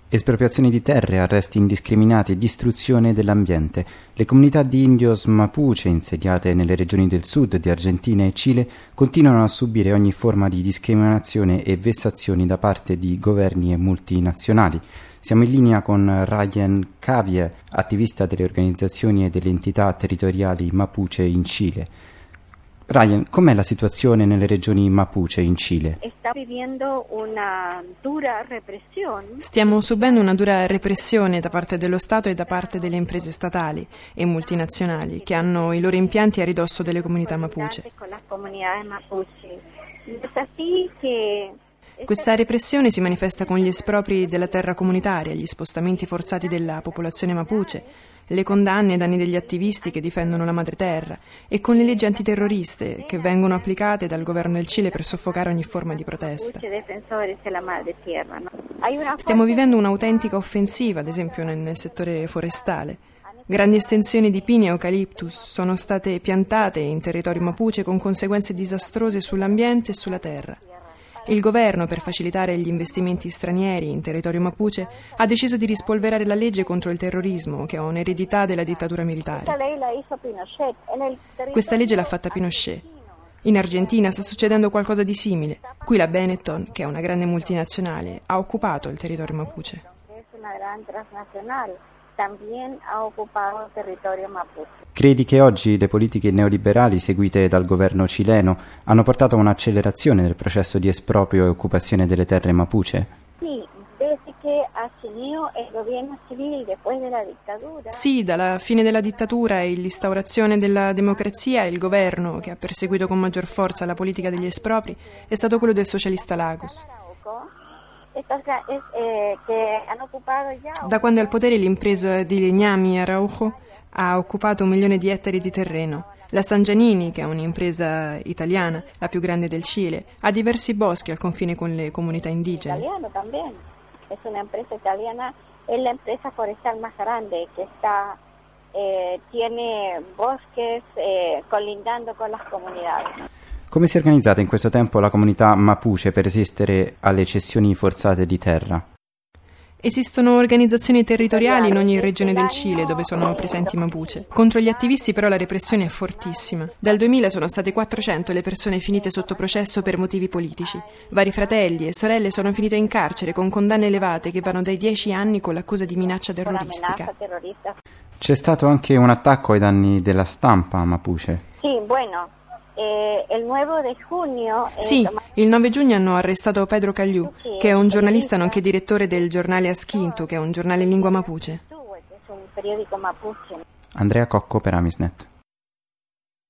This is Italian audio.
Espropriazioni di terre, arresti indiscriminati e distruzione dell'ambiente. Le comunità di indios Mapuche insediate nelle regioni del sud di Argentina e Cile continuano a subire ogni forma di discriminazione e vessazioni da parte di governi e multinazionali. Siamo in linea con Ryan Cavie, attivista delle organizzazioni e delle entità territoriali Mapuche in Cile. Ryan, com'è la situazione nelle regioni Mapuche in Cile? Stiamo subendo una dura repressione da parte dello Stato e da parte delle imprese statali e multinazionali che hanno i loro impianti a ridosso delle comunità Mapuche. Questa repressione si manifesta con gli espropri della terra comunitaria, gli spostamenti forzati della popolazione Mapuche, le condanne ai danni degli attivisti che difendono la madreterra e con le leggi antiterroriste che vengono applicate dal governo del Cile per soffocare ogni forma di protesta. Stiamo vivendo un'autentica offensiva, ad esempio nel settore forestale. Grandi estensioni di pini e eucaliptus sono state piantate in territorio Mapuche con conseguenze disastrose sull'ambiente e sulla terra. Il governo, per facilitare gli investimenti stranieri in territorio Mapuche, ha deciso di rispolverare la legge contro il terrorismo, che è un'eredità della dittatura militare. Questa legge l'ha fatta Pinochet. In Argentina sta succedendo qualcosa di simile. Qui la Benetton, che è una grande multinazionale, ha occupato il territorio Mapuche. Credi che oggi le politiche neoliberali seguite dal governo cileno hanno portato a un'accelerazione del processo di esproprio e occupazione delle terre Mapuche? Sì, dalla fine della dittatura e l'instaurazione della democrazia, il governo che ha perseguito con maggior forza la politica degli espropri è stato quello del socialista Lagos. Da quando è al potere l'impresa di legnami Araujo ha occupato 1 milione di ettari di terreno. La San Giannini, che è un'impresa italiana, la più grande del Cile, ha diversi boschi al confine con le comunità indigene. È un'impresa italiana, è l'impresa forestal más grande que tiene bosques colindando con las comunidades. Come si è organizzata in questo tempo la comunità Mapuche per resistere alle cessioni forzate di terra? Esistono organizzazioni territoriali in ogni regione del Cile dove sono presenti i Mapuche. Contro gli attivisti però la repressione è fortissima. Dal 2000 sono state 400 le persone finite sotto processo per motivi politici. Vari fratelli e sorelle sono finite in carcere con condanne elevate che vanno dai 10 anni con l'accusa di minaccia terroristica. C'è stato anche un attacco ai danni della stampa Mapuche. Sì, il 9 giugno hanno arrestato Pedro Cagliù, che è un giornalista nonché direttore del giornale Asquinto, che è un giornale in lingua Mapuche. Andrea Cocco per Amisnet.